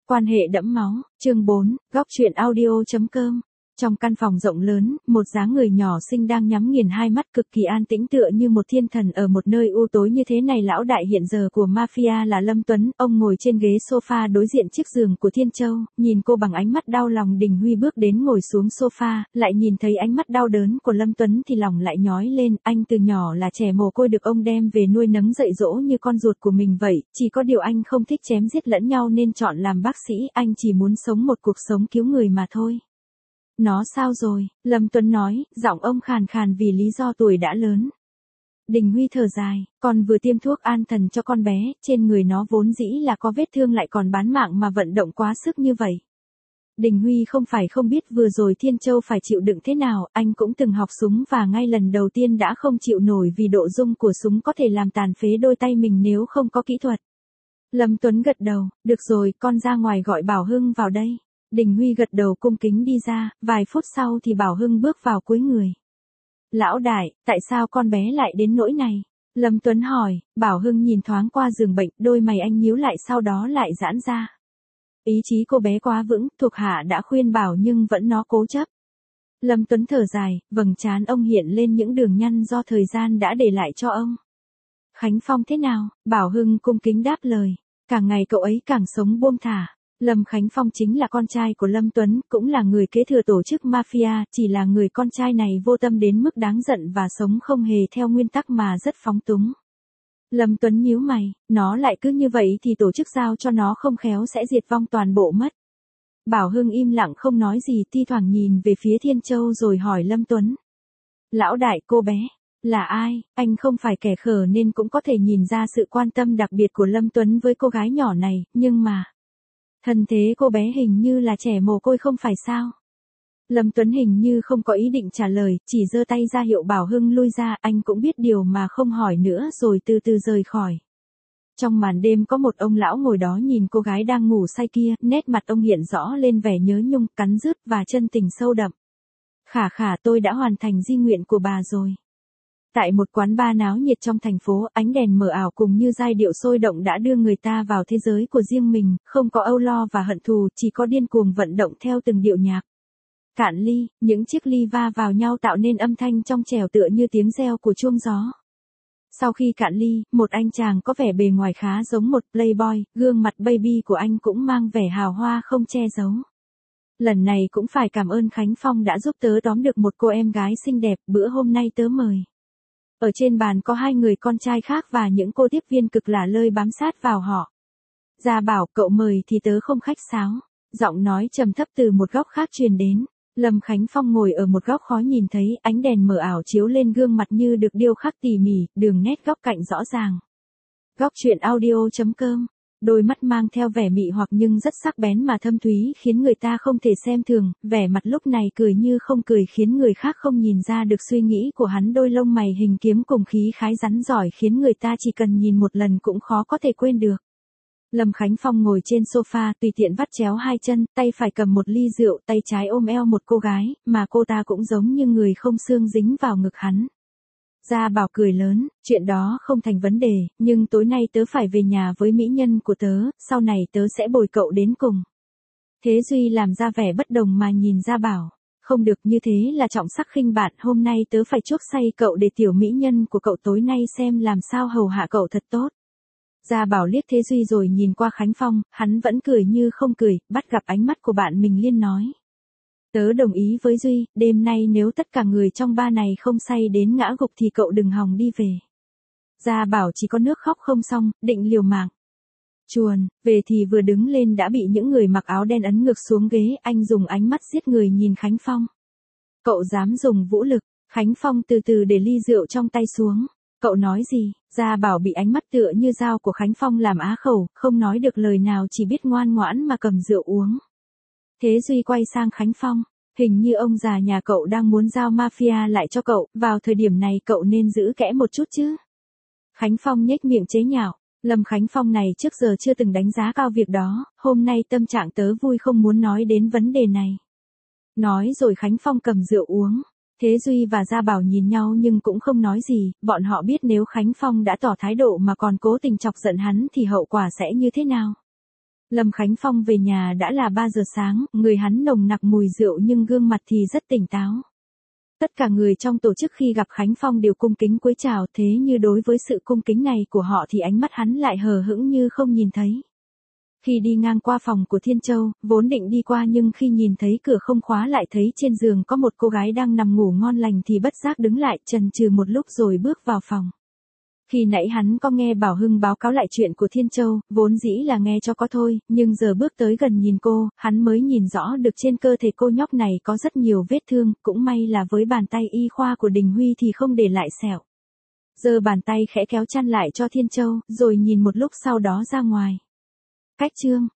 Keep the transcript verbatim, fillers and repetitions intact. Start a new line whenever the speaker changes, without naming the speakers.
Quan hệ đẫm máu, chương bốn, góc truyện audio chấm com. Trong căn phòng rộng lớn, một dáng người nhỏ xinh đang nhắm nghiền hai mắt cực kỳ an tĩnh tựa như một thiên thần ở một nơi u tối như thế này. Lão đại hiện giờ của mafia là Lâm Tuấn, ông ngồi trên ghế sofa đối diện chiếc giường của Thiên Châu, nhìn cô bằng ánh mắt đau lòng. Đình Huy bước đến ngồi xuống sofa, lại nhìn thấy ánh mắt đau đớn của Lâm Tuấn thì lòng lại nhói lên. Anh từ nhỏ là trẻ mồ côi được ông đem về nuôi nấng dạy dỗ như con ruột của mình vậy, chỉ có điều anh không thích chém giết lẫn nhau nên chọn làm bác sĩ, anh chỉ muốn sống một cuộc sống cứu người mà thôi. Nó sao rồi? Lâm Tuấn nói, giọng ông khàn khàn vì lý do tuổi đã lớn. Đình Huy thở dài, con vừa tiêm thuốc an thần cho con bé, trên người nó vốn dĩ là có vết thương lại còn bán mạng mà vận động quá sức như vậy. Đình Huy không phải không biết vừa rồi Thiên Châu phải chịu đựng thế nào, anh cũng từng học súng và ngay lần đầu tiên đã không chịu nổi vì độ rung của súng có thể làm tàn phế đôi tay mình nếu không có kỹ thuật. Lâm Tuấn gật đầu, được rồi, con ra ngoài gọi Bảo Hưng vào đây. Đình Huy gật đầu cung kính đi ra, vài phút sau thì Bảo Hưng bước vào cuối người. Lão đại, tại sao con bé lại đến nỗi này? Lâm Tuấn hỏi. Bảo Hưng nhìn thoáng qua giường bệnh, đôi mày anh nhíu lại sau đó lại giãn ra. Ý chí cô bé quá vững, thuộc hạ đã khuyên bảo nhưng vẫn nó cố chấp. Lâm Tuấn thở dài, vầng trán ông hiện lên những đường nhăn do thời gian đã để lại cho ông. Khánh Phong thế nào? Bảo Hưng cung kính đáp lời. Càng ngày cậu ấy càng sống buông thả. Lâm Khánh Phong chính là con trai của Lâm Tuấn, cũng là người kế thừa tổ chức mafia, chỉ là người con trai này vô tâm đến mức đáng giận và sống không hề theo nguyên tắc mà rất phóng túng. Lâm Tuấn nhíu mày, nó lại cứ như vậy thì tổ chức giao cho nó không khéo sẽ diệt vong toàn bộ mất. Bảo Hưng im lặng không nói gì, thi thoảng nhìn về phía Thiên Châu rồi hỏi Lâm Tuấn. Lão đại, cô bé là ai? Anh không phải kẻ khờ nên cũng có thể nhìn ra sự quan tâm đặc biệt của Lâm Tuấn với cô gái nhỏ này, nhưng mà... thân thế cô bé hình như là trẻ mồ côi không phải sao? Lâm Tuấn hình như không có ý định trả lời, chỉ giơ tay ra hiệu Bảo Hưng lui ra, anh cũng biết điều mà không hỏi nữa rồi từ từ rời khỏi. Trong màn đêm có một ông lão ngồi đó nhìn cô gái đang ngủ say kia, nét mặt ông hiện rõ lên vẻ nhớ nhung, cắn rứt và chân tình sâu đậm. Khả khả, tôi đã hoàn thành di nguyện của bà rồi. Tại một quán bar náo nhiệt trong thành phố, ánh đèn mờ ảo cùng như giai điệu sôi động đã đưa người ta vào thế giới của riêng mình, không có âu lo và hận thù, chỉ có điên cuồng vận động theo từng điệu nhạc. Cạn ly, những chiếc ly va vào nhau tạo nên âm thanh trong trẻo tựa như tiếng reo của chuông gió. Sau khi cạn ly, một anh chàng có vẻ bề ngoài khá giống một playboy, gương mặt baby của anh cũng mang vẻ hào hoa không che giấu. Lần này cũng phải cảm ơn Khánh Phong đã giúp tớ tóm được một cô em gái xinh đẹp, bữa hôm nay tớ mời. Ở trên bàn có hai người con trai khác và những cô tiếp viên cực lả lơi bám sát vào họ. Gia Bảo, cậu mời thì tớ không khách sáo. Giọng nói trầm thấp từ một góc khác truyền đến. Lâm Khánh Phong ngồi ở một góc khó nhìn thấy, ánh đèn mờ ảo chiếu lên gương mặt như được điêu khắc tỉ mỉ, đường nét góc cạnh rõ ràng. Góc truyện audio chấm com. Đôi mắt mang theo vẻ mị hoặc nhưng rất sắc bén mà thâm thúy khiến người ta không thể xem thường, vẻ mặt lúc này cười như không cười khiến người khác không nhìn ra được suy nghĩ của hắn. Đôi lông mày hình kiếm cùng khí khái rắn giỏi khiến người ta chỉ cần nhìn một lần cũng khó có thể quên được. Lâm Khánh Phong ngồi trên sofa tùy tiện vắt chéo hai chân, tay phải cầm một ly rượu, tay trái ôm eo một cô gái, mà cô ta cũng giống như người không xương dính vào ngực hắn. Gia Bảo cười lớn, chuyện đó không thành vấn đề, nhưng tối nay tớ phải về nhà với mỹ nhân của tớ, sau này tớ sẽ bồi cậu đến cùng. Thế Duy làm ra vẻ bất đồng mà nhìn Gia Bảo, không được, như thế là trọng sắc khinh bạn, hôm nay tớ phải chuốc say cậu để tiểu mỹ nhân của cậu tối nay xem làm sao hầu hạ cậu thật tốt. Gia Bảo liếc Thế Duy rồi nhìn qua Khánh Phong, hắn vẫn cười như không cười, bắt gặp ánh mắt của bạn mình liên nói. Tớ đồng ý với Duy, đêm nay nếu tất cả người trong ba này không say đến ngã gục thì cậu đừng hòng đi về. Gia Bảo chỉ có nước khóc không xong, định liều mạng. Chuồn, về thì vừa đứng lên đã bị những người mặc áo đen ấn ngược xuống ghế, anh dùng ánh mắt giết người nhìn Khánh Phong. Cậu dám dùng vũ lực? Khánh Phong từ từ để ly rượu trong tay xuống. Cậu nói gì? Gia Bảo bị ánh mắt tựa như dao của Khánh Phong làm á khẩu, không nói được lời nào, chỉ biết ngoan ngoãn mà cầm rượu uống. Thế Duy quay sang Khánh Phong, hình như ông già nhà cậu đang muốn giao mafia lại cho cậu, vào thời điểm này cậu nên giữ kẽ một chút chứ. Khánh Phong nhếch miệng chế nhạo, Lâm Khánh Phong này trước giờ chưa từng đánh giá cao việc đó, hôm nay tâm trạng tớ vui không muốn nói đến vấn đề này. Nói rồi Khánh Phong cầm rượu uống. Thế Duy và Gia Bảo nhìn nhau nhưng cũng không nói gì, bọn họ biết nếu Khánh Phong đã tỏ thái độ mà còn cố tình chọc giận hắn thì hậu quả sẽ như thế nào. Lâm Khánh Phong về nhà đã là ba giờ sáng, người hắn nồng nặc mùi rượu nhưng gương mặt thì rất tỉnh táo. Tất cả người trong tổ chức khi gặp Khánh Phong đều cung kính cúi chào, thế như đối với sự cung kính này của họ thì ánh mắt hắn lại hờ hững như không nhìn thấy. Khi đi ngang qua phòng của Thiên Châu, vốn định đi qua nhưng khi nhìn thấy cửa không khóa lại thấy trên giường có một cô gái đang nằm ngủ ngon lành thì bất giác đứng lại chần chừ một lúc rồi bước vào phòng. Khi nãy hắn có nghe Bảo Hưng báo cáo lại chuyện của Thiên Châu, vốn dĩ là nghe cho có thôi, nhưng giờ bước tới gần nhìn cô, hắn mới nhìn rõ được trên cơ thể cô nhóc này có rất nhiều vết thương, cũng may là với bàn tay y khoa của Đình Huy thì không để lại sẹo. Giơ bàn tay khẽ kéo chăn lại cho Thiên Châu, rồi nhìn một lúc sau đó ra ngoài. Cách chương